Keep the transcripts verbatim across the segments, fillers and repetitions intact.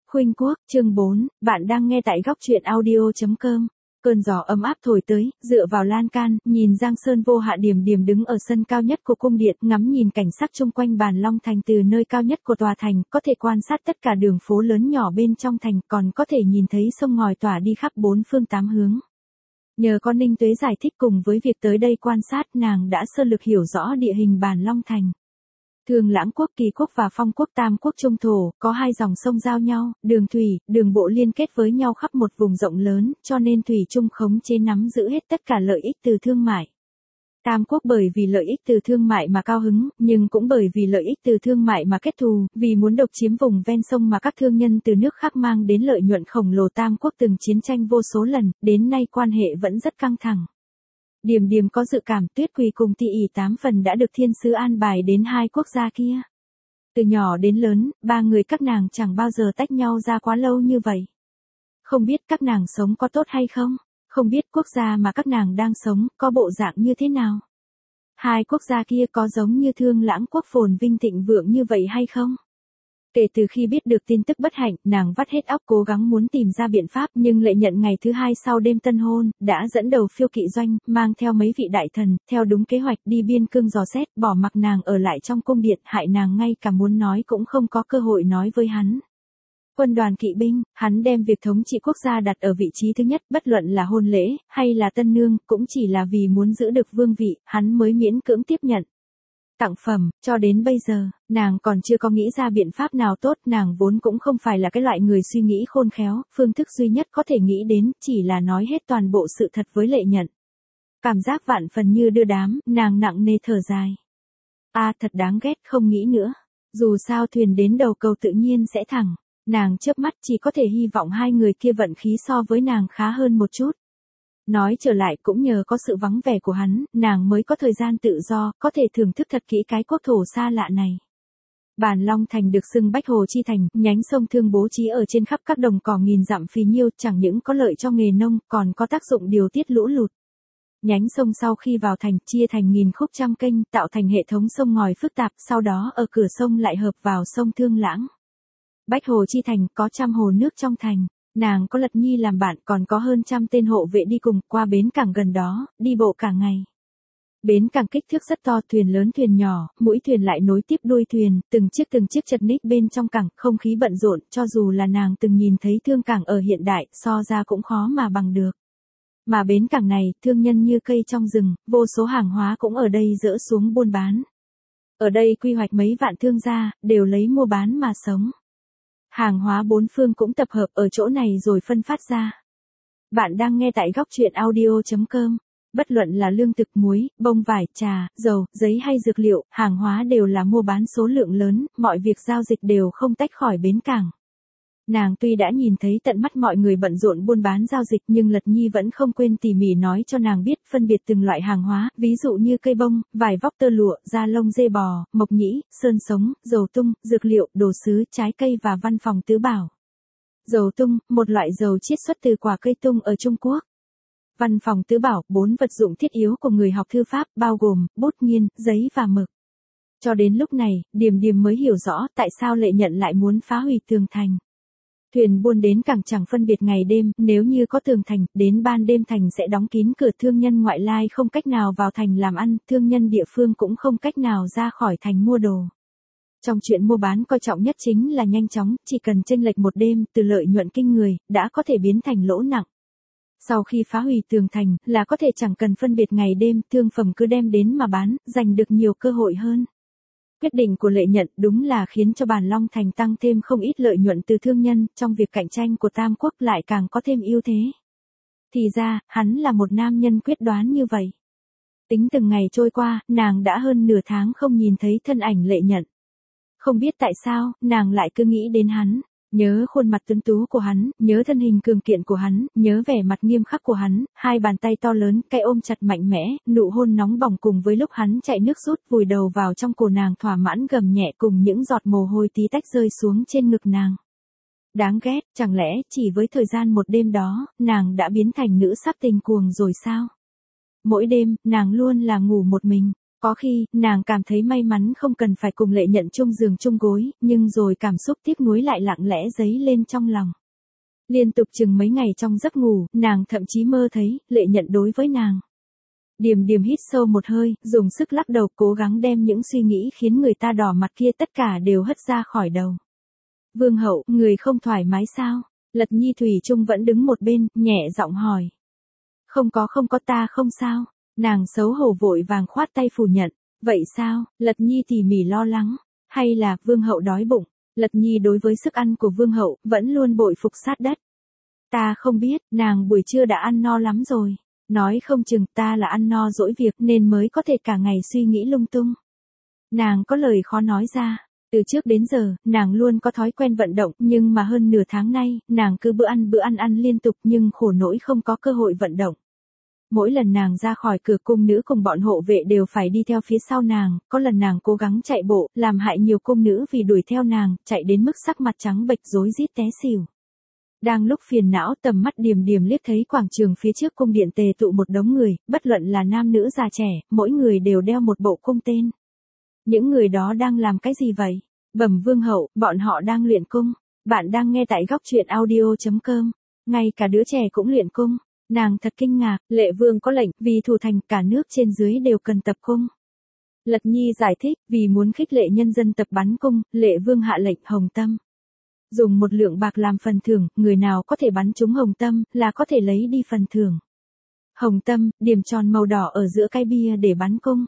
Khuynh Quốc, chương bốn, bạn đang nghe tại góc truyện audio chấm com. Cơn gió ấm áp thổi tới, dựa vào lan can, nhìn Giang Sơn vô hạ Điềm Điềm đứng ở sân cao nhất của cung điện, ngắm nhìn cảnh sắc chung quanh Bàn Long Thành từ nơi cao nhất của tòa thành, có thể quan sát tất cả đường phố lớn nhỏ bên trong thành, còn có thể nhìn thấy sông ngòi tỏa đi khắp bốn phương tám hướng. Nhờ có Ninh Tuế giải thích cùng với việc tới đây quan sát, nàng đã sơ lược hiểu rõ địa hình Bàn Long Thành. Thương Lãng Quốc, Kỳ Quốc và Phong Quốc Tam Quốc Trung thổ, có hai dòng sông giao nhau, đường thủy, đường bộ liên kết với nhau khắp một vùng rộng lớn, cho nên thủy chung khống chế nắm giữ hết tất cả lợi ích từ thương mại. Tam Quốc bởi vì lợi ích từ thương mại mà cao hứng, nhưng cũng bởi vì lợi ích từ thương mại mà kết thù, vì muốn độc chiếm vùng ven sông mà các thương nhân từ nước khác mang đến lợi nhuận khổng lồ. Tam Quốc từng chiến tranh vô số lần, đến nay quan hệ vẫn rất căng thẳng. Điềm Điềm có dự cảm Tuyết Quỳ cùng Tỷ ỷ tám phần đã được thiên sứ an bài đến hai quốc gia kia. Từ nhỏ đến lớn, ba người các nàng chẳng bao giờ tách nhau ra quá lâu như vậy. Không biết các nàng sống có tốt hay không, không biết quốc gia mà các nàng đang sống có bộ dạng như thế nào. Hai quốc gia kia có giống như Thương Lãng Quốc phồn vinh thịnh vượng như vậy hay không? Kể từ khi biết được tin tức bất hạnh, nàng vắt hết óc cố gắng muốn tìm ra biện pháp, nhưng Lệ Nhận ngày thứ hai sau đêm tân hôn, đã dẫn đầu phiêu kỵ doanh, mang theo mấy vị đại thần, theo đúng kế hoạch đi biên cương dò xét, bỏ mặc nàng ở lại trong cung điện, hại nàng ngay cả muốn nói cũng không có cơ hội nói với hắn. Quân đoàn kỵ binh, hắn đem việc thống trị quốc gia đặt ở vị trí thứ nhất, bất luận là hôn lễ, hay là tân nương, cũng chỉ là vì muốn giữ được vương vị, hắn mới miễn cưỡng tiếp nhận. Tặng phẩm, cho đến bây giờ, nàng còn chưa có nghĩ ra biện pháp nào tốt, nàng vốn cũng không phải là cái loại người suy nghĩ khôn khéo, phương thức duy nhất có thể nghĩ đến, chỉ là nói hết toàn bộ sự thật với Lệ Nhận. Cảm giác vạn phần như đưa đám, nàng nặng nề thở dài. A à, thật đáng ghét, không nghĩ nữa. Dù sao thuyền đến đầu cầu tự nhiên sẽ thẳng, nàng chớp mắt chỉ có thể hy vọng hai người kia vận khí so với nàng khá hơn một chút. Nói trở lại cũng nhờ có sự vắng vẻ của hắn, nàng mới có thời gian tự do, có thể thưởng thức thật kỹ cái quốc thổ xa lạ này. Bàn Long Thành được xưng Bách Hồ Chi Thành, nhánh sông Thương bố trí ở trên khắp các đồng cỏ nghìn dặm phì nhiêu, chẳng những có lợi cho nghề nông, còn có tác dụng điều tiết lũ lụt. Nhánh sông sau khi vào thành, chia thành nghìn khúc trăm kênh, tạo thành hệ thống sông ngòi phức tạp, sau đó ở cửa sông lại hợp vào sông Thương Lãng. Bách Hồ Chi Thành có trăm hồ nước trong thành. Nàng có Lật Nhi làm bạn, còn có hơn trăm tên hộ vệ đi cùng, qua bến cảng gần đó, đi bộ cả ngày. Bến cảng kích thước rất to, thuyền lớn thuyền nhỏ, mũi thuyền lại nối tiếp đuôi thuyền, từng chiếc từng chiếc chật ních bên trong cảng, không khí bận rộn, cho dù là nàng từng nhìn thấy thương cảng ở hiện đại, so ra cũng khó mà bằng được. Mà bến cảng này, thương nhân như cây trong rừng, vô số hàng hóa cũng ở đây dỡ xuống buôn bán. Ở đây quy hoạch mấy vạn thương gia, đều lấy mua bán mà sống. Hàng hóa bốn phương cũng tập hợp ở chỗ này rồi phân phát ra. Bạn đang nghe tại góc truyện audio chấm com. Bất luận là lương thực, muối, bông vải, trà, dầu, giấy hay dược liệu, hàng hóa đều là mua bán số lượng lớn, mọi việc giao dịch đều không tách khỏi bến cảng. Nàng tuy đã nhìn thấy tận mắt mọi người bận rộn buôn bán giao dịch, nhưng Lật Nhi vẫn không quên tỉ mỉ nói cho nàng biết phân biệt từng loại hàng hóa, ví dụ như cây bông, vải vóc tơ lụa, da lông dê bò, mộc nhĩ, sơn sống, dầu tung, dược liệu, đồ sứ, trái cây và văn phòng tứ bảo. Dầu tung, một loại dầu chiết xuất từ quả cây tung ở Trung Quốc. Văn phòng tứ bảo, bốn vật dụng thiết yếu của người học thư pháp, bao gồm bút nghiên, giấy và mực. Cho đến lúc này, Điềm Điềm mới hiểu rõ tại sao Lệ Nhận lại muốn phá hủy tường thành. Thuyền buôn đến cảng chẳng phân biệt ngày đêm, nếu như có tường thành, đến ban đêm thành sẽ đóng kín cửa, thương nhân ngoại lai không cách nào vào thành làm ăn, thương nhân địa phương cũng không cách nào ra khỏi thành mua đồ. Trong chuyện mua bán coi trọng nhất chính là nhanh chóng, chỉ cần chênh lệch một đêm, từ lợi nhuận kinh người, đã có thể biến thành lỗ nặng. Sau khi phá hủy tường thành, là có thể chẳng cần phân biệt ngày đêm, thương phẩm cứ đem đến mà bán, giành được nhiều cơ hội hơn. Quyết định của Lệ Nhận đúng là khiến cho Bàn Long Thành tăng thêm không ít lợi nhuận từ thương nhân, trong việc cạnh tranh của Tam Quốc lại càng có thêm ưu thế. Thì ra, hắn là một nam nhân quyết đoán như vậy. Tính từng ngày trôi qua, nàng đã hơn nửa tháng không nhìn thấy thân ảnh Lệ Nhận. Không biết tại sao, nàng lại cứ nghĩ đến hắn. Nhớ khuôn mặt tuấn tú của hắn, nhớ thân hình cường kiện của hắn, nhớ vẻ mặt nghiêm khắc của hắn, hai bàn tay to lớn, cái ôm chặt mạnh mẽ, nụ hôn nóng bỏng cùng với lúc hắn chạy nước rút vùi đầu vào trong cổ nàng thỏa mãn gầm nhẹ cùng những giọt mồ hôi tí tách rơi xuống trên ngực nàng. Đáng ghét, chẳng lẽ chỉ với thời gian một đêm đó, nàng đã biến thành nữ sắc tình cuồng rồi sao? Mỗi đêm, nàng luôn là ngủ một mình. Có khi, nàng cảm thấy may mắn không cần phải cùng Lệ Nhận chung giường chung gối, nhưng rồi cảm xúc tiếc nuối lại lặng lẽ dấy lên trong lòng. Liên tục chừng mấy ngày trong giấc ngủ, nàng thậm chí mơ thấy, Lệ Nhận đối với nàng. Điềm Điềm hít sâu một hơi, dùng sức lắc đầu cố gắng đem những suy nghĩ khiến người ta đỏ mặt kia tất cả đều hất ra khỏi đầu. Vương hậu, người không thoải mái sao? Lật Nhi thủy chung vẫn đứng một bên, nhẹ giọng hỏi. Không có không có ta không sao. Nàng xấu hổ vội vàng khoát tay phủ nhận. Vậy sao? Lật Nhi tỉ mỉ lo lắng. Hay là, Vương hậu đói bụng? Lật Nhi đối với sức ăn của Vương hậu, vẫn luôn bội phục sát đất. Ta không biết, nàng buổi trưa đã ăn no lắm rồi. Nói không chừng ta là ăn no dỗi việc nên mới có thể cả ngày suy nghĩ lung tung. Nàng có lời khó nói ra. Từ trước đến giờ, nàng luôn có thói quen vận động, nhưng mà hơn nửa tháng nay, nàng cứ bữa ăn bữa ăn ăn liên tục nhưng khổ nỗi không có cơ hội vận động. Mỗi lần nàng ra khỏi cửa cung nữ cùng bọn hộ vệ đều phải đi theo phía sau nàng, có lần nàng cố gắng chạy bộ, làm hại nhiều cung nữ vì đuổi theo nàng, chạy đến mức sắc mặt trắng bệch rối rít té xỉu. Đang lúc phiền não, tầm mắt Điềm Điềm liếc thấy quảng trường phía trước cung điện tề tụ một đống người, bất luận là nam nữ già trẻ, mỗi người đều đeo một bộ cung tên. Những người đó đang làm cái gì vậy? Bẩm Vương hậu, bọn họ đang luyện cung. Bạn đang nghe tại góc truyện audio chấm com. Ngay cả đứa trẻ cũng luyện cung. Nàng thật kinh ngạc, Lệ Vương có lệnh, vì thủ thành cả nước trên dưới đều cần tập cung. Lật Nhi giải thích, vì muốn khích lệ nhân dân tập bắn cung, Lệ Vương hạ lệnh hồng tâm. Dùng một lượng bạc làm phần thưởng, người nào có thể bắn trúng hồng tâm, là có thể lấy đi phần thưởng. Hồng tâm, điểm tròn màu đỏ ở giữa cái bia để bắn cung.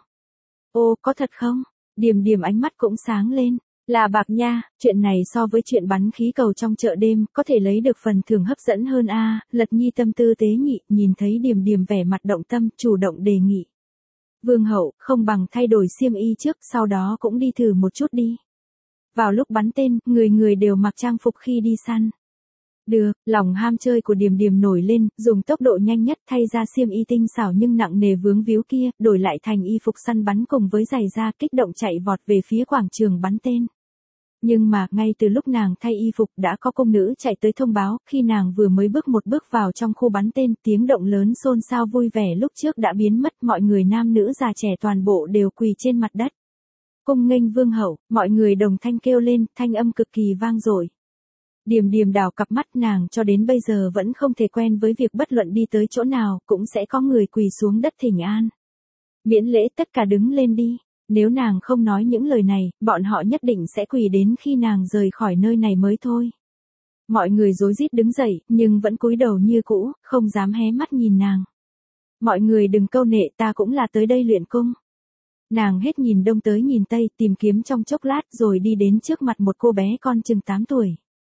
Ô, có thật không? Điềm Điềm ánh mắt cũng sáng lên. Là bạc nha, chuyện này so với chuyện bắn khí cầu trong chợ đêm, có thể lấy được phần thưởng hấp dẫn hơn a. À, Lật Nhi tâm tư tế nhị, nhìn thấy Điềm Điềm vẻ mặt động tâm, chủ động đề nghị. Vương hậu, không bằng thay đổi xiêm y trước, sau đó cũng đi thử một chút đi. Vào lúc bắn tên, người người đều mặc trang phục khi đi săn. Được, lòng ham chơi của Điềm Điềm nổi lên, dùng tốc độ nhanh nhất thay ra xiêm y tinh xảo nhưng nặng nề vướng víu kia, đổi lại thành y phục săn bắn cùng với giày da, kích động chạy vọt về phía quảng trường bắn tên. Nhưng mà, ngay từ lúc nàng thay y phục đã có cung nữ chạy tới thông báo, khi nàng vừa mới bước một bước vào trong khu bắn tên, tiếng động lớn xôn xao vui vẻ lúc trước đã biến mất, mọi người nam nữ già trẻ toàn bộ đều quỳ trên mặt đất. Cung nghênh Vương hậu, mọi người đồng thanh kêu lên, thanh âm cực kỳ vang dội. Điềm Điềm đảo cặp mắt, nàng cho đến bây giờ vẫn không thể quen với việc bất luận đi tới chỗ nào, cũng sẽ có người quỳ xuống đất thỉnh an. Miễn lễ tất cả đứng lên đi. Nếu nàng không nói những lời này, bọn họ nhất định sẽ quỳ đến khi nàng rời khỏi nơi này mới thôi. Mọi người rối rít đứng dậy, nhưng vẫn cúi đầu như cũ, không dám hé mắt nhìn nàng. Mọi người đừng câu nệ, ta cũng là tới đây luyện cung. Nàng hết nhìn đông tới nhìn tây, tìm kiếm trong chốc lát rồi đi đến trước mặt một cô bé con chừng tám tuổi.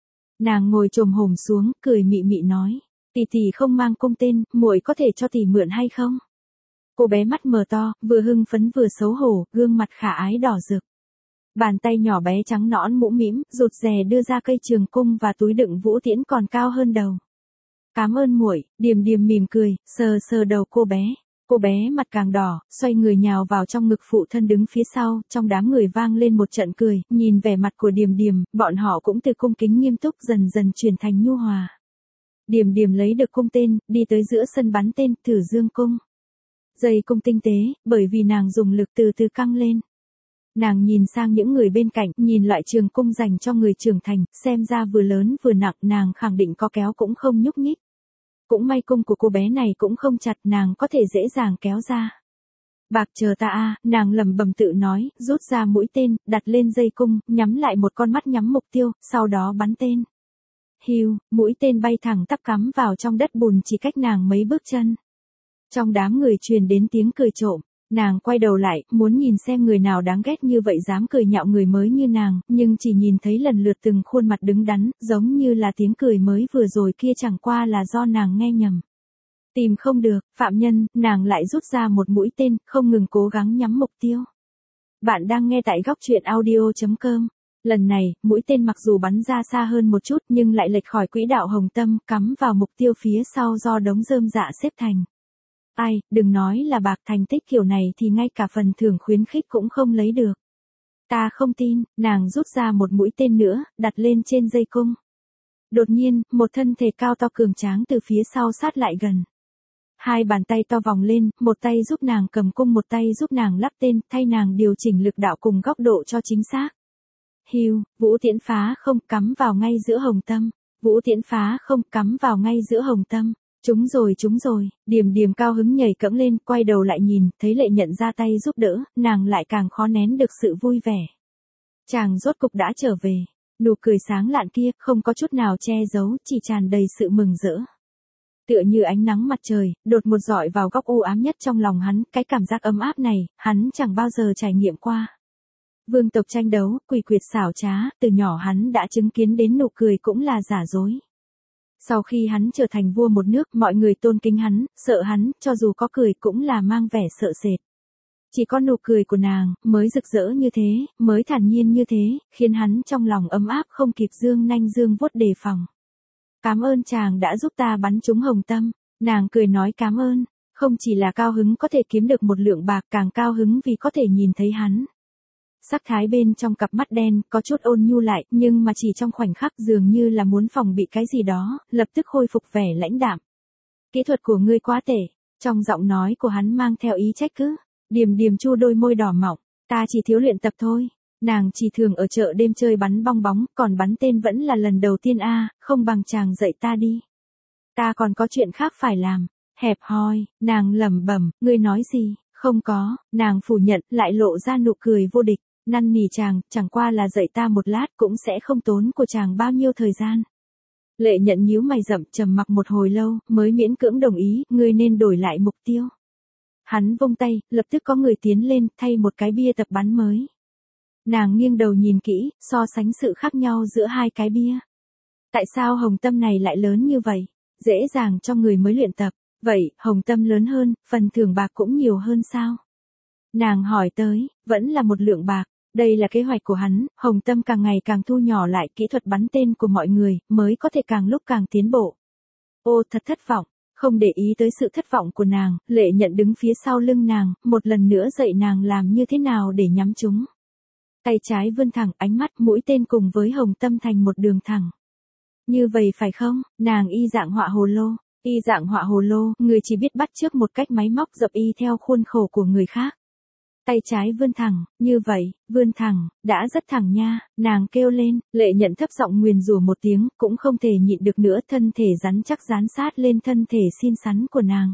Nàng ngồi chồm hổm xuống, cười mị mị nói, tỷ tỷ không mang cung tên, muội có thể cho tỷ mượn hay không? Cô bé mắt mờ to, vừa hưng phấn vừa xấu hổ, gương mặt khả ái đỏ rực. Bàn tay nhỏ bé trắng nõn mũm mĩm, rụt rè đưa ra cây trường cung và túi đựng vũ tiễn còn cao hơn đầu. Cảm ơn muội, Điềm Điềm mỉm cười, sờ sờ đầu cô bé. Cô bé mặt càng đỏ, xoay người nhào vào trong ngực phụ thân đứng phía sau, trong đám người vang lên một trận cười, nhìn vẻ mặt của Điềm Điềm, bọn họ cũng từ cung kính nghiêm túc dần dần chuyển thành nhu hòa. Điềm Điềm lấy được cung tên, đi tới giữa sân bắn tên, thử dương cung. Dây cung tinh tế, bởi vì nàng dùng lực từ từ căng lên. Nàng nhìn sang những người bên cạnh, nhìn loại trường cung dành cho người trưởng thành, xem ra vừa lớn vừa nặng, nàng khẳng định có kéo cũng không nhúc nhích. Cũng may cung của cô bé này cũng không chặt, nàng có thể dễ dàng kéo ra. Bạc chờ ta a, nàng lẩm bẩm tự nói, rút ra mũi tên, đặt lên dây cung, nhắm lại một con mắt nhắm mục tiêu, sau đó bắn tên. Hiu, mũi tên bay thẳng tắp cắm vào trong đất bùn chỉ cách nàng mấy bước chân. Trong đám người truyền đến tiếng cười trộm, nàng quay đầu lại, muốn nhìn xem người nào đáng ghét như vậy dám cười nhạo người mới như nàng, nhưng chỉ nhìn thấy lần lượt từng khuôn mặt đứng đắn, giống như là tiếng cười mới vừa rồi kia chẳng qua là do nàng nghe nhầm. Tìm không được, phạm nhân, nàng lại rút ra một mũi tên, không ngừng cố gắng nhắm mục tiêu. Bạn đang nghe tại góc truyện audio chấm com. Lần này, mũi tên mặc dù bắn ra xa hơn một chút nhưng lại lệch khỏi quỹ đạo hồng tâm, cắm vào mục tiêu phía sau do đống rơm rạ xếp thành. Ai, đừng nói là bạc, thành tích kiểu này thì ngay cả phần thưởng khuyến khích cũng không lấy được. Ta không tin, nàng rút ra một mũi tên nữa, đặt lên trên dây cung. Đột nhiên, một thân thể cao to cường tráng từ phía sau sát lại gần. Hai bàn tay to vòng lên, một tay giúp nàng cầm cung, một tay giúp nàng lắp tên, thay nàng điều chỉnh lực đạo cùng góc độ cho chính xác. Hiu, Vũ Tiễn phá không, cắm vào ngay giữa hồng tâm. Vũ Tiễn phá không, cắm vào ngay giữa hồng tâm. Chúng rồi, chúng rồi. Điềm Điềm cao hứng nhảy cẫng lên, quay đầu lại nhìn, thấy Lệ Nhận ra tay giúp đỡ, nàng lại càng khó nén được sự vui vẻ. Chàng rốt cục đã trở về. Nụ cười sáng lạn kia, không có chút nào che giấu, chỉ tràn đầy sự mừng rỡ. Tựa như ánh nắng mặt trời, đột một rọi vào góc u ám nhất trong lòng hắn, cái cảm giác ấm áp này, hắn chẳng bao giờ trải nghiệm qua. Vương tộc tranh đấu, quỷ quyệt xảo trá, từ nhỏ hắn đã chứng kiến đến nụ cười cũng là giả dối. Sau khi hắn trở thành vua một nước, mọi người tôn kính hắn, sợ hắn, cho dù có cười cũng là mang vẻ sợ sệt. Chỉ có nụ cười của nàng, mới rực rỡ như thế, mới thản nhiên như thế, khiến hắn trong lòng ấm áp không kịp dương nanh dương vuốt đề phòng. Cảm ơn chàng đã giúp ta bắn trúng hồng tâm. Nàng cười nói cảm ơn, không chỉ là cao hứng có thể kiếm được một lượng bạc, càng cao hứng vì có thể nhìn thấy hắn. Sắc thái bên trong cặp mắt đen có chút ôn nhu lại, nhưng mà chỉ trong khoảnh khắc dường như là muốn phòng bị cái gì đó, lập tức khôi phục vẻ lãnh đạm. Kỹ thuật của ngươi quá tệ. Trong giọng nói của hắn mang theo ý trách cứ. Điềm Điềm chu đôi môi đỏ mọng, ta chỉ thiếu luyện tập thôi. Nàng chỉ thường ở chợ đêm chơi bắn bong bóng, còn bắn tên vẫn là lần đầu tiên a, à, không bằng chàng dạy ta đi. Ta còn có chuyện khác phải làm. Hẹp hòi, nàng lẩm bẩm, ngươi nói gì? Không có, nàng phủ nhận, lại lộ ra nụ cười vô địch. Năn nỉ chàng, chẳng qua là dạy ta một lát cũng sẽ không tốn của chàng bao nhiêu thời gian. Lệ Nhận nhíu mày rậm, trầm mặc một hồi lâu, mới miễn cưỡng đồng ý, ngươi nên đổi lại mục tiêu. Hắn vung tay, lập tức có người tiến lên, thay một cái bia tập bắn mới. Nàng nghiêng đầu nhìn kỹ, so sánh sự khác nhau giữa hai cái bia. Tại sao hồng tâm này lại lớn như vậy? Dễ dàng cho người mới luyện tập. Vậy, hồng tâm lớn hơn, phần thưởng bạc cũng nhiều hơn sao? Nàng hỏi tới, vẫn là một lượng bạc. Đây là kế hoạch của hắn, hồng tâm càng ngày càng thu nhỏ lại, kỹ thuật bắn tên của mọi người, mới có thể càng lúc càng tiến bộ. Ô, thật thất vọng. Không để ý tới sự thất vọng của nàng, Lệ Nhận đứng phía sau lưng nàng, một lần nữa dạy nàng làm như thế nào để nhắm chúng. Tay trái vươn thẳng, ánh mắt mũi tên cùng với hồng tâm thành một đường thẳng. Như vậy phải không? Nàng y dạng họa hồ lô. Y dạng họa hồ lô, người chỉ biết bắt chước một cách máy móc dập y theo khuôn khổ của người khác. Tay trái vươn thẳng, như vậy, vươn thẳng, đã rất thẳng nha, nàng kêu lên. Lệ Nhận thấp giọng nguyền rủa một tiếng, cũng không thể nhịn được nữa, thân thể rắn chắc dán sát lên thân thể xinh xắn của nàng.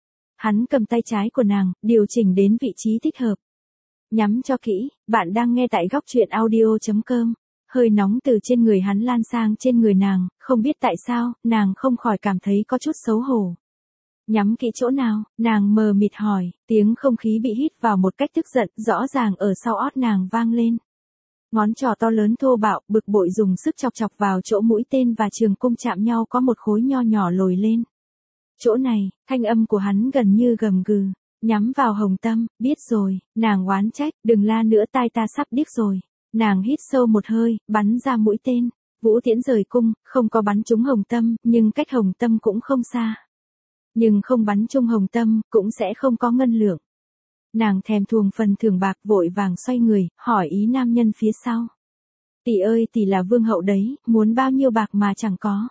Hắn cầm tay trái của nàng, điều chỉnh đến vị trí thích hợp. Nhắm cho kỹ, bạn đang nghe tại góc truyện audio chấm com. Hơi nóng từ trên người hắn lan sang trên người nàng, không biết tại sao, nàng không khỏi cảm thấy có chút xấu hổ. Nhắm kỹ chỗ nào? Nàng mờ mịt hỏi, tiếng không khí bị hít vào một cách tức giận, rõ ràng ở sau ót nàng vang lên. Ngón trỏ to lớn thô bạo, bực bội dùng sức chọc chọc vào chỗ mũi tên và trường cung chạm nhau có một khối nho nhỏ lồi lên. Chỗ này, thanh âm của hắn gần như gầm gừ, nhắm vào hồng tâm, biết rồi, nàng oán trách, đừng la nữa, tai ta sắp điếc rồi. Nàng hít sâu một hơi, bắn ra mũi tên. Vũ Tiễn rời cung, không có bắn trúng hồng tâm, nhưng cách hồng tâm cũng không xa. Nhưng không bắn trúng hồng tâm, cũng sẽ không có ngân lượng. Nàng thèm thuồng phần thưởng bạc, vội vàng xoay người, hỏi ý nam nhân phía sau. Tỷ ơi, tỷ là vương hậu đấy, muốn bao nhiêu bạc mà chẳng có.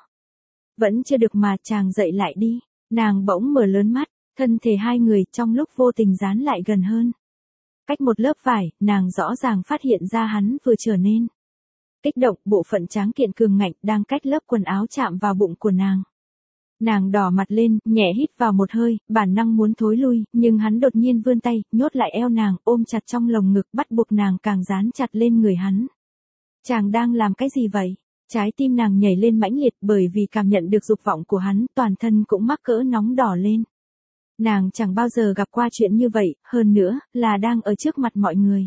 Vẫn chưa được mà, chàng dậy lại đi. Nàng bỗng mở lớn mắt, thân thể hai người trong lúc vô tình dán lại gần hơn. Cách một lớp vải, nàng rõ ràng phát hiện ra hắn vừa trở nên kích động, bộ phận tráng kiện cường ngạnh đang cách lớp quần áo chạm vào bụng của nàng. Nàng đỏ mặt lên, nhẹ hít vào một hơi, bản năng muốn thối lui, nhưng hắn đột nhiên vươn tay, nhốt lại eo nàng, ôm chặt trong lồng ngực, bắt buộc nàng càng dán chặt lên người hắn. Chàng đang làm cái gì vậy? Trái tim nàng nhảy lên mãnh liệt, bởi vì cảm nhận được dục vọng của hắn, toàn thân cũng mắc cỡ nóng đỏ lên. Nàng chẳng bao giờ gặp qua chuyện như vậy, hơn nữa, là đang ở trước mặt mọi người.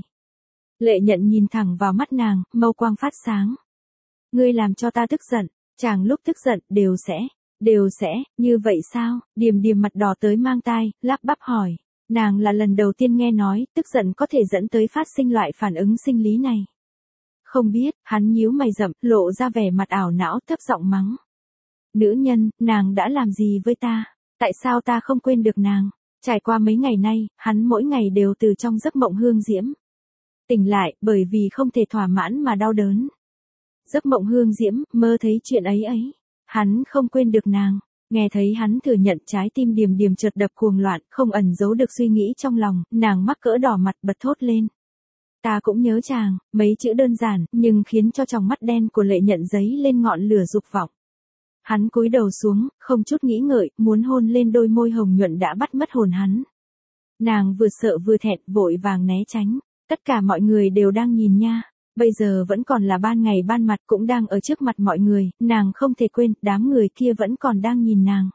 Lệ Nhận nhìn thẳng vào mắt nàng, mâu quang phát sáng. Ngươi làm cho ta tức giận, chàng lúc tức giận, đều sẽ, đều sẽ, như vậy sao? Điềm Điềm mặt đỏ tới mang tai, lắp bắp hỏi. Nàng là lần đầu tiên nghe nói, tức giận có thể dẫn tới phát sinh loại phản ứng sinh lý này. Không biết, hắn nhíu mày rậm, lộ ra vẻ mặt ảo não, thấp giọng mắng. Nữ nhân, nàng đã làm gì với ta? Tại sao ta không quên được nàng? Trải qua mấy ngày nay, hắn mỗi ngày đều từ trong giấc mộng hương diễm tỉnh lại, bởi vì không thể thỏa mãn mà đau đớn. Giấc mộng hương diễm, mơ thấy chuyện ấy ấy. Hắn không quên được nàng. Nghe thấy hắn thừa nhận, trái tim Điềm Điềm chợt đập cuồng loạn, không ẩn giấu được suy nghĩ trong lòng, nàng mắc cỡ đỏ mặt bật thốt lên. Ta cũng nhớ chàng, mấy chữ đơn giản, nhưng khiến cho tròng mắt đen của Lệ Nhận giấy lên ngọn lửa dục vọng. Hắn cúi đầu xuống, không chút nghĩ ngợi, muốn hôn lên đôi môi hồng nhuận đã bắt mất hồn hắn. Nàng vừa sợ vừa thẹn, vội vàng né tránh. Tất cả mọi người đều đang nhìn nha. Bây giờ vẫn còn là ban ngày ban mặt, cũng đang ở trước mặt mọi người, nàng không thể quên, đám người kia vẫn còn đang nhìn nàng.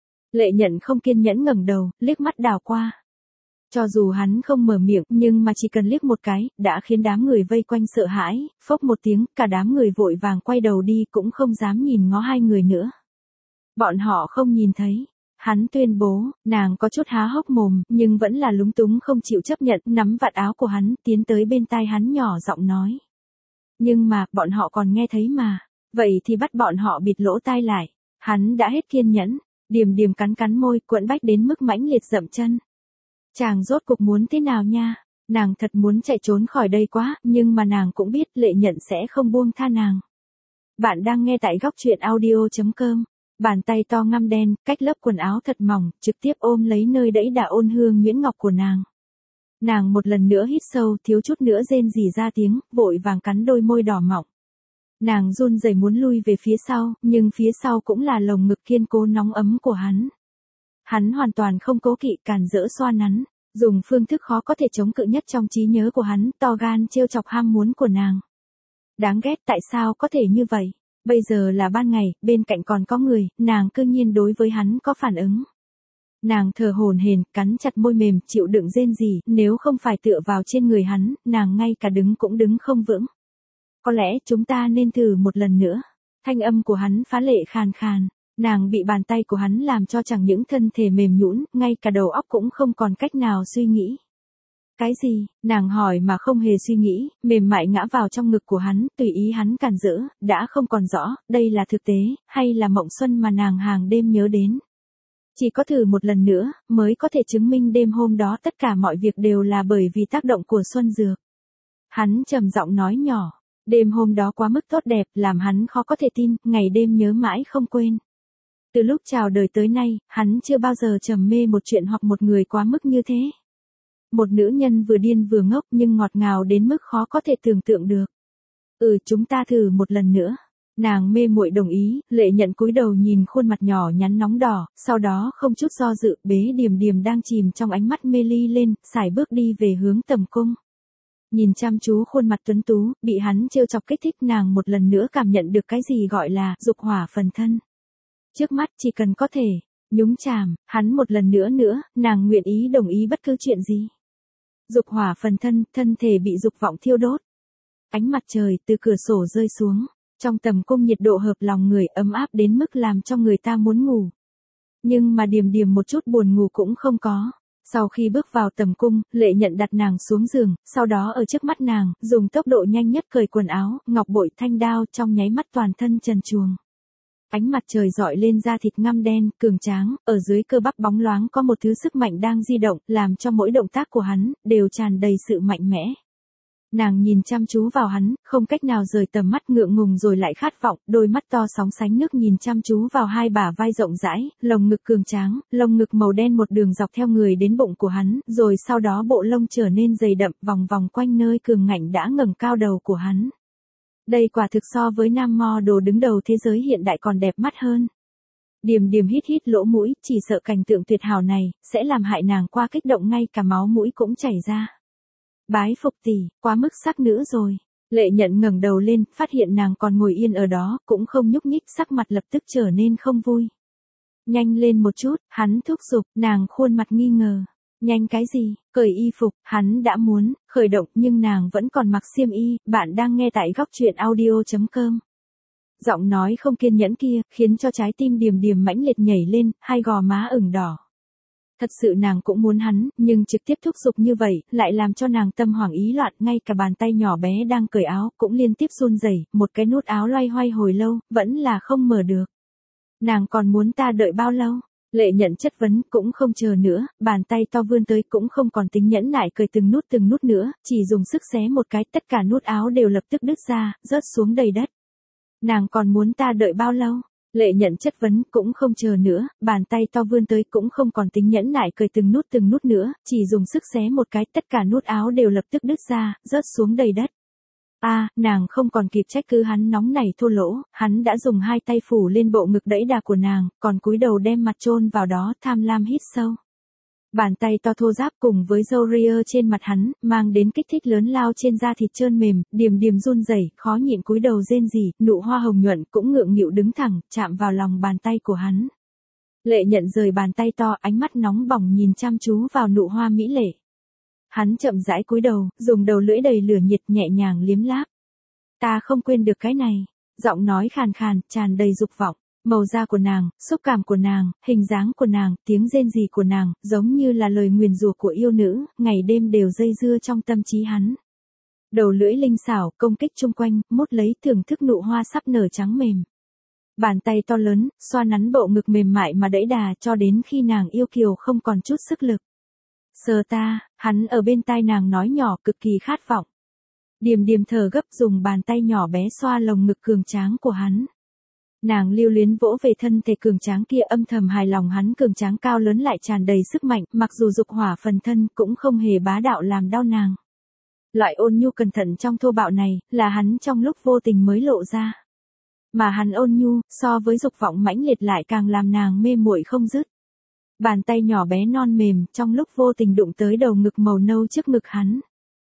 Lệ Nhận không kiên nhẫn ngẩng đầu, liếc mắt đảo qua. Cho dù hắn không mở miệng, nhưng mà chỉ cần liếc một cái, đã khiến đám người vây quanh sợ hãi, phốc một tiếng, cả đám người vội vàng quay đầu đi cũng không dám nhìn ngó hai người nữa. Bọn họ không nhìn thấy. Hắn tuyên bố, nàng có chút há hốc mồm, nhưng vẫn là lúng túng không chịu chấp nhận, nắm vạt áo của hắn, tiến tới bên tai hắn nhỏ giọng nói. Nhưng mà, bọn họ còn nghe thấy mà. Vậy thì bắt bọn họ bịt lỗ tai lại. Hắn đã hết kiên nhẫn. Điềm Điềm cắn cắn môi, quẫn bách đến mức mãnh liệt dậm chân. Chàng rốt cuộc muốn thế nào nha? Nàng thật muốn chạy trốn khỏi đây quá, nhưng mà nàng cũng biết Lệ Nhận sẽ không buông tha nàng. Bạn đang nghe tại góc truyện audio chấm com. Bàn tay to ngăm đen, cách lớp quần áo thật mỏng, trực tiếp ôm lấy nơi đẫy đà ôn hương nhuyễn ngọc của nàng. Nàng một lần nữa hít sâu, thiếu chút nữa rên rỉ ra tiếng, vội vàng cắn đôi môi đỏ mọng. Nàng run rẩy muốn lui về phía sau, nhưng phía sau cũng là lồng ngực kiên cố nóng ấm của hắn. Hắn hoàn toàn không cố kỵ, càn rỡ xoa nắn, dùng phương thức khó có thể chống cự nhất trong trí nhớ của hắn, to gan trêu chọc ham muốn của nàng. Đáng ghét, tại sao có thể như vậy? Bây giờ là ban ngày, bên cạnh còn có người, nàng cư nhiên đối với hắn có phản ứng. Nàng thở hổn hển, cắn chặt môi mềm, chịu đựng rên rỉ, nếu không phải tựa vào trên người hắn, nàng ngay cả đứng cũng đứng không vững. Có lẽ chúng ta nên thử một lần nữa. Thanh âm của hắn phá lệ khàn khàn, nàng bị bàn tay của hắn làm cho chẳng những thân thể mềm nhũn, ngay cả đầu óc cũng không còn cách nào suy nghĩ. Cái gì? Nàng hỏi mà không hề suy nghĩ, mềm mại ngã vào trong ngực của hắn, tùy ý hắn càn rỡ, đã không còn rõ, đây là thực tế, hay là mộng xuân mà nàng hàng đêm nhớ đến. Chỉ có thử một lần nữa, mới có thể chứng minh đêm hôm đó tất cả mọi việc đều là bởi vì tác động của xuân dược. Hắn trầm giọng nói nhỏ, đêm hôm đó quá mức tốt đẹp, làm hắn khó có thể tin, ngày đêm nhớ mãi không quên. Từ lúc chào đời tới nay, hắn chưa bao giờ trầm mê một chuyện hoặc một người quá mức như thế. Một nữ nhân vừa điên vừa ngốc nhưng ngọt ngào đến mức khó có thể tưởng tượng được. Ừ, chúng ta thử một lần nữa. Nàng mê muội đồng ý, Lệ Nhận cúi đầu nhìn khuôn mặt nhỏ nhắn nóng đỏ, sau đó không chút do dự, bế Điềm Điềm đang chìm trong ánh mắt mê ly lên, sải bước đi về hướng tầm cung. Nhìn chăm chú khuôn mặt tuấn tú, bị hắn trêu chọc kích thích, nàng một lần nữa cảm nhận được cái gì gọi là dục hỏa phần thân. Trước mắt chỉ cần có thể nhúng chàm, hắn một lần nữa nữa, nàng nguyện ý đồng ý bất cứ chuyện gì. Dục hỏa phần thân, thân thể bị dục vọng thiêu đốt. Ánh mặt trời từ cửa sổ rơi xuống, trong tầm cung nhiệt độ hợp lòng người, ấm áp đến mức làm cho người ta muốn ngủ. Nhưng mà Điềm Điềm một chút buồn ngủ cũng không có. Sau khi bước vào tầm cung, Lệ Nhận đặt nàng xuống giường, sau đó ở trước mắt nàng, dùng tốc độ nhanh nhất cởi quần áo, ngọc bội, thanh đao, trong nháy mắt toàn thân trần truồng. Ánh mặt trời rọi lên da thịt ngăm đen, cường tráng, ở dưới cơ bắp bóng loáng có một thứ sức mạnh đang di động, làm cho mỗi động tác của hắn, đều tràn đầy sự mạnh mẽ. Nàng nhìn chăm chú vào hắn, không cách nào rời tầm mắt, ngượng ngùng rồi lại khát vọng, đôi mắt to sóng sánh nước nhìn chăm chú vào hai bả vai rộng rãi, lồng ngực cường tráng, lồng ngực màu đen một đường dọc theo người đến bụng của hắn, rồi sau đó bộ lông trở nên dày đậm, vòng vòng quanh nơi cường ngạnh đã ngẩng cao đầu của hắn. Đây quả thực so với nam model đứng đầu thế giới hiện đại còn đẹp mắt hơn. Điềm Điềm hít hít lỗ mũi, chỉ sợ cảnh tượng tuyệt hảo này, sẽ làm hại nàng qua kích động ngay cả máu mũi cũng chảy ra. Bái phục tỷ, quá mức sắc nữ rồi. Lệ Nhận ngẩng đầu lên, phát hiện nàng còn ngồi yên ở đó, cũng không nhúc nhích, sắc mặt lập tức trở nên không vui. Nhanh lên một chút, hắn thúc giục, nàng khuôn mặt nghi ngờ. Nhanh cái gì, cởi y phục, hắn đã muốn khởi động nhưng nàng vẫn còn mặc xiêm y. Bạn đang nghe tại góc truyện audio chấm com. Giọng nói không kiên nhẫn kia, khiến cho trái tim Điềm Điềm mãnh liệt nhảy lên, hai gò má ửng đỏ. Thật sự nàng cũng muốn hắn, nhưng trực tiếp thúc giục như vậy, lại làm cho nàng tâm hoảng ý loạn, ngay cả bàn tay nhỏ bé đang cởi áo, cũng liên tiếp run rẩy, một cái nút áo loay hoay hồi lâu, vẫn là không mở được. Nàng còn muốn ta đợi bao lâu? Lệ Nhận chất vấn, cũng không chờ nữa, bàn tay to vươn tới cũng không còn tính nhẫn nại cởi từng nút từng nút nữa, chỉ dùng sức xé một cái, tất cả nút áo đều lập tức đứt ra, rớt xuống đầy đất. Nàng còn muốn ta đợi bao lâu? Lệ Nhận chất vấn, cũng không chờ nữa, bàn tay to vươn tới cũng không còn tính nhẫn nại cởi từng nút từng nút nữa, chỉ dùng sức xé một cái, tất cả nút áo đều lập tức đứt ra, rớt xuống đầy đất. A, à, nàng không còn kịp trách cứ hắn nóng nảy thô lỗ, hắn đã dùng hai tay phủ lên bộ ngực đẫy đà của nàng, còn cúi đầu đem mặt chôn vào đó, tham lam hít sâu. Bàn tay to thô ráp cùng với râu ria trên mặt hắn, mang đến kích thích lớn lao trên da thịt trơn mềm, điềm điềm run rẩy, khó nhịn cúi đầu rên rỉ, nụ hoa hồng nhuận cũng ngượng nghịu đứng thẳng, chạm vào lòng bàn tay của hắn. Lệ Nhận rời bàn tay to, ánh mắt nóng bỏng nhìn chăm chú vào nụ hoa mỹ lệ. Hắn chậm rãi cúi đầu, dùng đầu lưỡi đầy lửa nhiệt nhẹ nhàng liếm láp. Ta không quên được cái này, giọng nói khàn khàn, tràn đầy dục vọng. Màu da của nàng, xúc cảm của nàng, hình dáng của nàng, tiếng rên rỉ của nàng, giống như là lời nguyền rủa của yêu nữ, ngày đêm đều dây dưa trong tâm trí hắn. Đầu lưỡi linh xảo, công kích chung quanh, mút lấy thưởng thức nụ hoa sắp nở trắng mềm. Bàn tay to lớn, xoa nắn bộ ngực mềm mại mà đẫy đà cho đến khi nàng yêu kiều không còn chút sức lực. Sờ ta, hắn ở bên tai nàng nói nhỏ cực kỳ khát vọng. Điềm điềm thở gấp dùng bàn tay nhỏ bé xoa lồng ngực cường tráng của hắn. Nàng lưu luyến vỗ về thân thể cường tráng kia, âm thầm hài lòng hắn cường tráng cao lớn lại tràn đầy sức mạnh, mặc dù dục hỏa phần thân cũng không hề bá đạo làm đau nàng. Loại ôn nhu cẩn thận trong thô bạo này, là hắn trong lúc vô tình mới lộ ra. Mà hắn ôn nhu, so với dục vọng mãnh liệt lại càng làm nàng mê muội không dứt. Bàn tay nhỏ bé non mềm, trong lúc vô tình đụng tới đầu ngực màu nâu trước ngực hắn.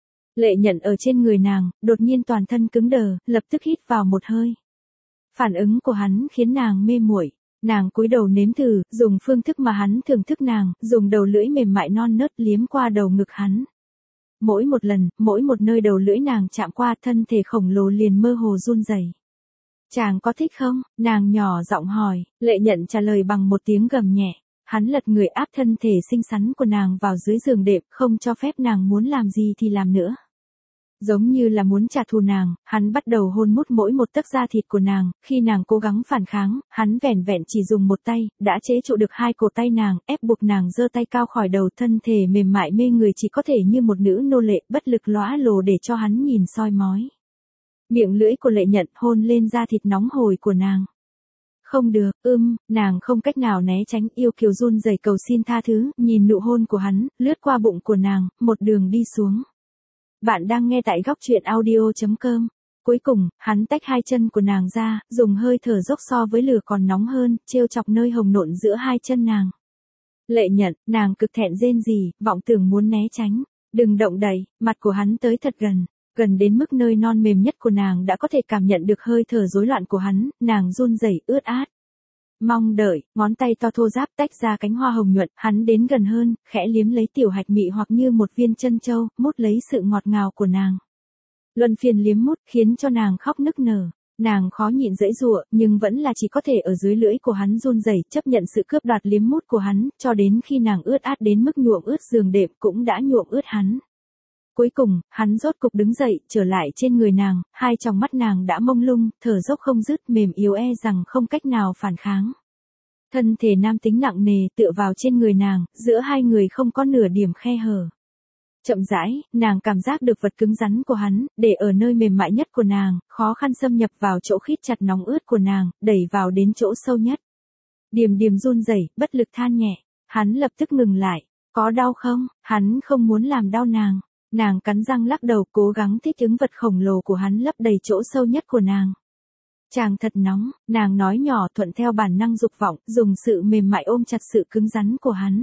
Lệ Nhận ở trên người nàng, đột nhiên toàn thân cứng đờ, lập tức hít vào một hơi. Phản ứng của hắn khiến nàng mê muội, nàng cúi đầu nếm thử, dùng phương thức mà hắn thưởng thức nàng, dùng đầu lưỡi mềm mại non nớt liếm qua đầu ngực hắn. Mỗi một lần, mỗi một nơi đầu lưỡi nàng chạm qua, thân thể khổng lồ liền mơ hồ run rẩy. Chàng có thích không? Nàng nhỏ giọng hỏi, Lệ Nhận trả lời bằng một tiếng gầm nhẹ. Hắn lật người áp thân thể xinh xắn của nàng vào dưới giường đệm, không cho phép nàng muốn làm gì thì làm nữa. Giống như là muốn trả thù nàng, hắn bắt đầu hôn mút mỗi một tấc da thịt của nàng, khi nàng cố gắng phản kháng, hắn vẻn vẹn chỉ dùng một tay, đã chế trụ được hai cổ tay nàng, ép buộc nàng giơ tay cao khỏi đầu, thân thể mềm mại mê người chỉ có thể như một nữ nô lệ, bất lực lóa lồ để cho hắn nhìn soi mói. Miệng lưỡi của Lệ Nhận hôn lên da thịt nóng hổi của nàng. Không được, ưm, nàng không cách nào né tránh, yêu kiều run rẩy cầu xin tha thứ, nhìn nụ hôn của hắn, lướt qua bụng của nàng, một đường đi xuống. Bạn đang nghe tại góc truyện audio chấm com. Cuối cùng, hắn tách hai chân của nàng ra, dùng hơi thở dốc so với lửa còn nóng hơn, trêu chọc nơi hồng nộn giữa hai chân nàng. Lệ Nhận, nàng cực thẹn rên rỉ, vọng tưởng muốn né tránh. Đừng động đậy, mặt của hắn tới thật gần. Gần đến mức nơi non mềm nhất của nàng đã có thể cảm nhận được hơi thở rối loạn của hắn, nàng run rẩy ướt át. Mong đợi, ngón tay to thô ráp tách ra cánh hoa hồng nhuận, hắn đến gần hơn, khẽ liếm lấy tiểu hạch mị hoặc như một viên chân châu, mút lấy sự ngọt ngào của nàng. Luân phiên liếm mút khiến cho nàng khóc nức nở. Nàng khó nhịn giãy giụa, nhưng vẫn là chỉ có thể ở dưới lưỡi của hắn run rẩy, chấp nhận sự cướp đoạt liếm mút của hắn, cho đến khi nàng ướt át đến mức nhuộm ướt giường đệm cũng đã nhuộm ướt hắn. Cuối cùng, hắn rốt cục đứng dậy, trở lại trên người nàng, hai tròng mắt nàng đã mông lung, thở dốc không dứt, mềm yếu e rằng không cách nào phản kháng. Thân thể nam tính nặng nề tựa vào trên người nàng, giữa hai người không có nửa điểm khe hở. Chậm rãi, nàng cảm giác được vật cứng rắn của hắn, để ở nơi mềm mại nhất của nàng, khó khăn xâm nhập vào chỗ khít chặt nóng ướt của nàng, đẩy vào đến chỗ sâu nhất. Điềm điềm run rẩy, bất lực than nhẹ, hắn lập tức ngừng lại. Có đau không? Hắn không muốn làm đau nàng. Nàng cắn răng lắc đầu, cố gắng thích ứng vật khổng lồ của hắn lấp đầy chỗ sâu nhất của nàng. Chàng thật nóng, nàng nói nhỏ thuận theo bản năng dục vọng, dùng sự mềm mại ôm chặt sự cứng rắn của hắn.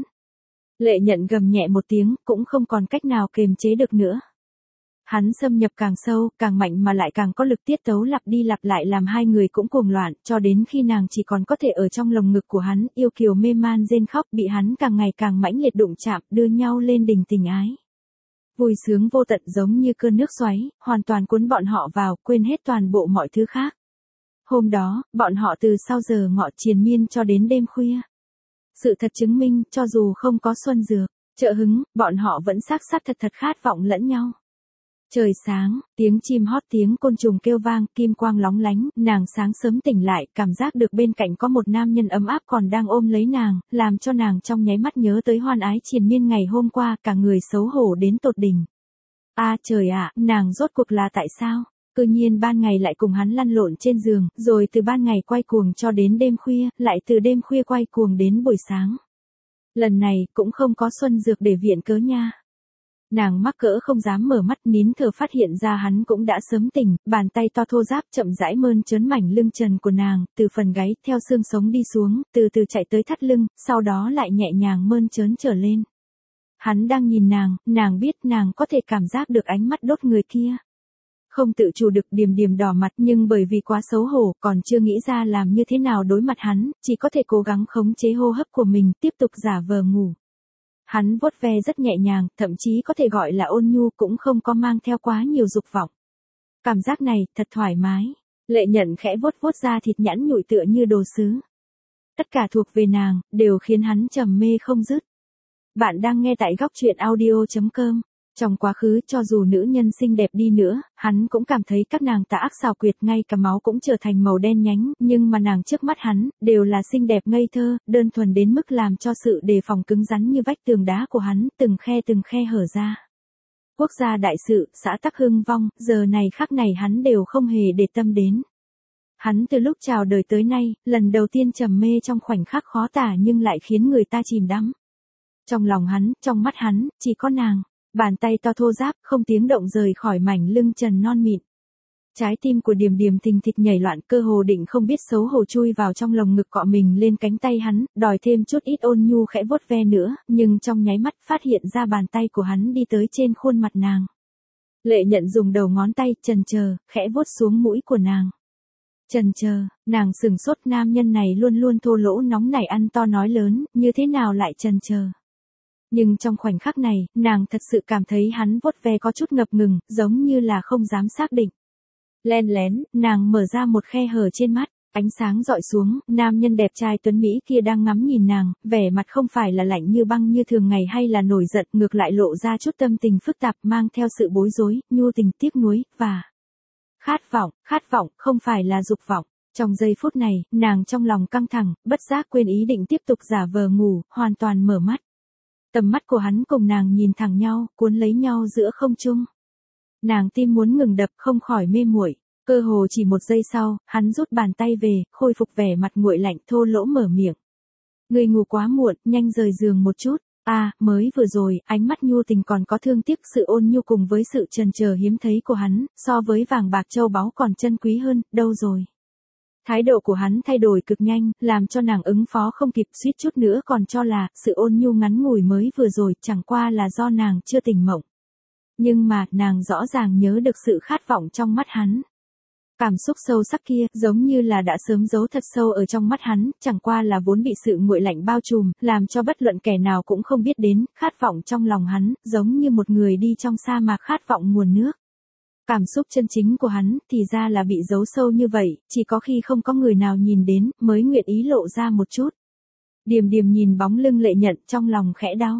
Lệ Nhận gầm nhẹ một tiếng, cũng không còn cách nào kiềm chế được nữa. Hắn xâm nhập càng sâu, càng mạnh mà lại càng có lực, tiết tấu lặp đi lặp lại làm hai người cũng cuồng loạn, cho đến khi nàng chỉ còn có thể ở trong lồng ngực của hắn, yêu kiều mê man rên khóc, bị hắn càng ngày càng mãnh liệt đụng chạm, đưa nhau lên đỉnh tình ái. Vui sướng vô tận giống như cơn nước xoáy, hoàn toàn cuốn bọn họ vào, quên hết toàn bộ mọi thứ khác. Hôm đó, bọn họ từ sau giờ ngọ triền miên cho đến đêm khuya. Sự thật chứng minh, cho dù không có xuân dược, trợ hứng, bọn họ vẫn xác xác thật thật khát vọng lẫn nhau. Trời sáng, tiếng chim hót, tiếng côn trùng kêu vang, kim quang lóng lánh, nàng sáng sớm tỉnh lại, cảm giác được bên cạnh có một nam nhân ấm áp còn đang ôm lấy nàng, làm cho nàng trong nháy mắt nhớ tới hoan ái triền miên ngày hôm qua, cả người xấu hổ đến tột đỉnh. A trời ạ, nàng rốt cuộc là tại sao? cư nhiên ban ngày lại cùng hắn lăn lộn trên giường, rồi từ ban ngày quay cuồng cho đến đêm khuya, lại từ đêm khuya quay cuồng đến buổi sáng. Lần này cũng không có Xuân Dược để viện cớ nha. Nàng mắc cỡ không dám mở mắt, nín thở phát hiện ra hắn cũng đã sớm tỉnh, bàn tay to thô ráp chậm rãi mơn trớn mảnh lưng trần của nàng, từ phần gáy theo xương sống đi xuống, từ từ chạy tới thắt lưng, sau đó lại nhẹ nhàng mơn trớn trở lên. Hắn đang nhìn nàng, nàng biết nàng có thể cảm giác được ánh mắt đốt người kia. Không tự chủ được Điềm Điềm đỏ mặt, nhưng bởi vì quá xấu hổ, còn chưa nghĩ ra làm như thế nào đối mặt hắn, chỉ có thể cố gắng khống chế hô hấp của mình, tiếp tục giả vờ ngủ. Hắn vuốt ve rất nhẹ nhàng, thậm chí có thể gọi là ôn nhu, cũng không có mang theo quá nhiều dục vọng. Cảm giác này, thật thoải mái. Lệ Nhận khẽ vuốt vuốt da thịt nhẵn nhụi tựa như đồ sứ. Tất cả thuộc về nàng, đều khiến hắn trầm mê không dứt. Bạn đang nghe tại góc truyện audio chấm com. Trong quá khứ, cho dù nữ nhân xinh đẹp đi nữa, hắn cũng cảm thấy các nàng tà ác xảo quyệt, ngay cả máu cũng trở thành màu đen nhánh, nhưng mà nàng trước mắt hắn, đều là xinh đẹp ngây thơ, đơn thuần đến mức làm cho sự đề phòng cứng rắn như vách tường đá của hắn, từng khe từng khe hở ra. Quốc gia đại sự, xã tắc hưng vong, giờ này khắc này hắn đều không hề để tâm đến. Hắn từ lúc chào đời tới nay, lần đầu tiên trầm mê trong khoảnh khắc khó tả nhưng lại khiến người ta chìm đắm. Trong lòng hắn, trong mắt hắn, chỉ có nàng. Bàn tay to thô ráp, không tiếng động rời khỏi mảnh lưng trần non mịn. Trái tim của Điềm Điềm thình thịch nhảy loạn, cơ hồ định không biết xấu hổ chui vào trong lồng ngực cọ mình lên cánh tay hắn, đòi thêm chút ít ôn nhu khẽ vuốt ve nữa, nhưng trong nháy mắt phát hiện ra bàn tay của hắn đi tới trên khuôn mặt nàng. Lệ Nhận dùng đầu ngón tay, chần chờ, khẽ vuốt xuống mũi của nàng. Chần chờ, nàng sừng sốt, nam nhân này luôn luôn thô lỗ nóng nảy ăn to nói lớn, như thế nào lại chần chờ. Nhưng trong khoảnh khắc này, nàng thật sự cảm thấy hắn vuốt ve có chút ngập ngừng, giống như là không dám xác định. Len lén, nàng mở ra một khe hở trên mắt, ánh sáng dọi xuống, nam nhân đẹp trai tuấn Mỹ kia đang ngắm nhìn nàng, vẻ mặt không phải là lạnh như băng như thường ngày hay là nổi giận, ngược lại lộ ra chút tâm tình phức tạp, mang theo sự bối rối, nhu tình, tiếc nuối, và khát vọng, khát vọng, không phải là dục vọng. Trong giây phút này, nàng trong lòng căng thẳng, bất giác quên ý định tiếp tục giả vờ ngủ, hoàn toàn mở mắt. Tầm mắt của hắn cùng nàng nhìn thẳng nhau, cuốn lấy nhau giữa không trung. Nàng tim muốn ngừng đập, không khỏi mê muội. Cơ hồ chỉ một giây sau, hắn rút bàn tay về, khôi phục vẻ mặt nguội lạnh, thô lỗ mở miệng. Người ngủ quá muộn, nhanh rời giường một chút. À, mới vừa rồi, ánh mắt nhu tình còn có thương tiếc, sự ôn nhu cùng với sự trần chờ hiếm thấy của hắn, so với vàng bạc châu báu còn chân quý hơn, đâu rồi? Thái độ của hắn thay đổi cực nhanh, làm cho nàng ứng phó không kịp, suýt chút nữa còn cho là, sự ôn nhu ngắn ngủi mới vừa rồi, chẳng qua là do nàng chưa tỉnh mộng. Nhưng mà, nàng rõ ràng nhớ được sự khát vọng trong mắt hắn. Cảm xúc sâu sắc kia, giống như là đã sớm giấu thật sâu ở trong mắt hắn, chẳng qua là vốn bị sự nguội lạnh bao trùm, làm cho bất luận kẻ nào cũng không biết đến, khát vọng trong lòng hắn, giống như một người đi trong sa mạc khát vọng nguồn nước. Cảm xúc chân chính của hắn, thì ra là bị giấu sâu như vậy, chỉ có khi không có người nào nhìn đến, mới nguyện ý lộ ra một chút. Điềm Điềm nhìn bóng lưng Lệ Nhận, trong lòng khẽ đau.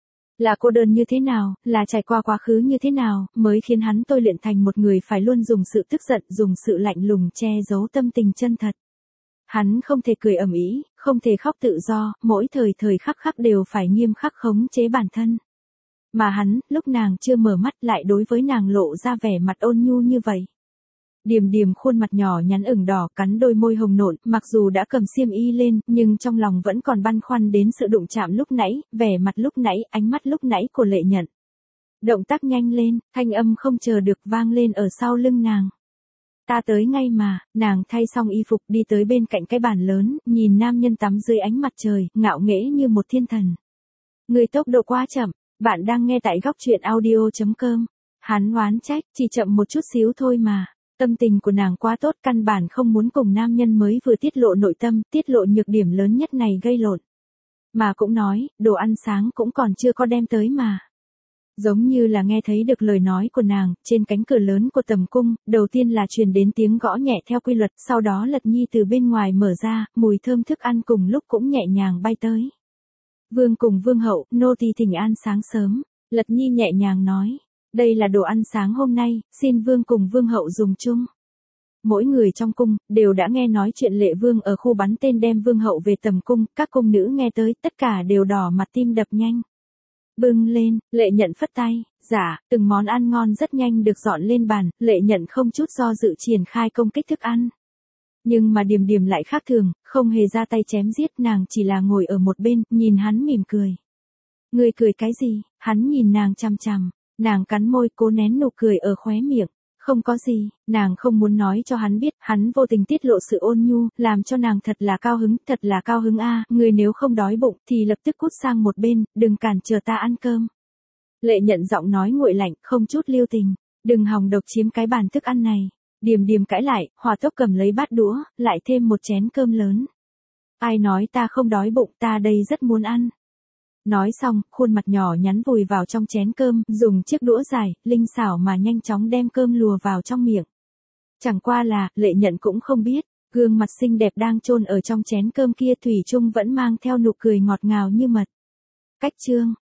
Là cô đơn như thế nào, là trải qua quá khứ như thế nào, mới khiến hắn tôi luyện thành một người phải luôn dùng sự tức giận, dùng sự lạnh lùng che giấu tâm tình chân thật. Hắn không thể cười ầm ĩ, không thể khóc tự do, mỗi thời thời khắc khắc đều phải nghiêm khắc khống chế bản thân. Mà hắn, lúc nàng chưa mở mắt lại đối với nàng lộ ra vẻ mặt ôn nhu như vậy. Điềm Điềm khuôn mặt nhỏ nhắn ửng đỏ, cắn đôi môi hồng nộn, mặc dù đã cầm xiêm y lên, nhưng trong lòng vẫn còn băn khoăn đến sự đụng chạm lúc nãy, vẻ mặt lúc nãy, ánh mắt lúc nãy của Lệ Nhận. Động tác nhanh lên, thanh âm không chờ được vang lên ở sau lưng nàng. Ta tới ngay mà, nàng thay xong y phục đi tới bên cạnh cái bàn lớn, nhìn nam nhân tắm dưới ánh mặt trời, ngạo nghễ như một thiên thần. Người tốc độ quá chậm. Bạn đang nghe tại góc truyện audio chấm com. Hắn oán trách, chỉ chậm một chút xíu thôi mà. Tâm tình của nàng quá tốt, căn bản không muốn cùng nam nhân mới vừa tiết lộ nội tâm, tiết lộ nhược điểm lớn nhất này gây lộn. Mà cũng nói, đồ ăn sáng cũng còn chưa có đem tới mà. Giống như là nghe thấy được lời nói của nàng, trên cánh cửa lớn của tầm cung, đầu tiên là truyền đến tiếng gõ nhẹ theo quy luật, sau đó Lật Nhi từ bên ngoài mở ra, mùi thơm thức ăn cùng lúc cũng nhẹ nhàng bay tới. Vương cùng vương hậu, nô tỳ thỉnh an sáng sớm. Lật Nhi nhẹ nhàng nói. Đây là đồ ăn sáng hôm nay, xin vương cùng vương hậu dùng chung. Mỗi người trong cung, đều đã nghe nói chuyện Lệ Vương ở khu bắn tên đem vương hậu về tầm cung, các cung nữ nghe tới, tất cả đều đỏ mặt tim đập nhanh. Bưng lên, Lệ Nhận phất tay, dạ, từng món ăn ngon rất nhanh được dọn lên bàn, Lệ Nhận không chút do dự triển khai công kích thức ăn. Nhưng mà Điềm Điềm lại khác thường, không hề ra tay chém giết, nàng chỉ là ngồi ở một bên, nhìn hắn mỉm cười. Ngươi cười cái gì? Hắn nhìn nàng chằm chằm, nàng cắn môi cố nén nụ cười ở khóe miệng. Không có gì, nàng không muốn nói cho hắn biết, hắn vô tình tiết lộ sự ôn nhu, làm cho nàng thật là cao hứng, thật là cao hứng a, người nếu không đói bụng thì lập tức cút sang một bên, đừng cản trở ta ăn cơm. Lệ Nhận giọng nói nguội lạnh, không chút lưu tình, đừng hòng độc chiếm cái bàn thức ăn này. Điềm Điềm cãi lại, hòa tốc cầm lấy bát đũa, lại thêm một chén cơm lớn. Ai nói ta không đói bụng, ta đây rất muốn ăn. Nói xong, khuôn mặt nhỏ nhắn vùi vào trong chén cơm, dùng chiếc đũa dài, linh xảo mà nhanh chóng đem cơm lùa vào trong miệng. Chẳng qua là, Lệ Nhận cũng không biết, gương mặt xinh đẹp đang chôn ở trong chén cơm kia thủy chung vẫn mang theo nụ cười ngọt ngào như mật. Cách chương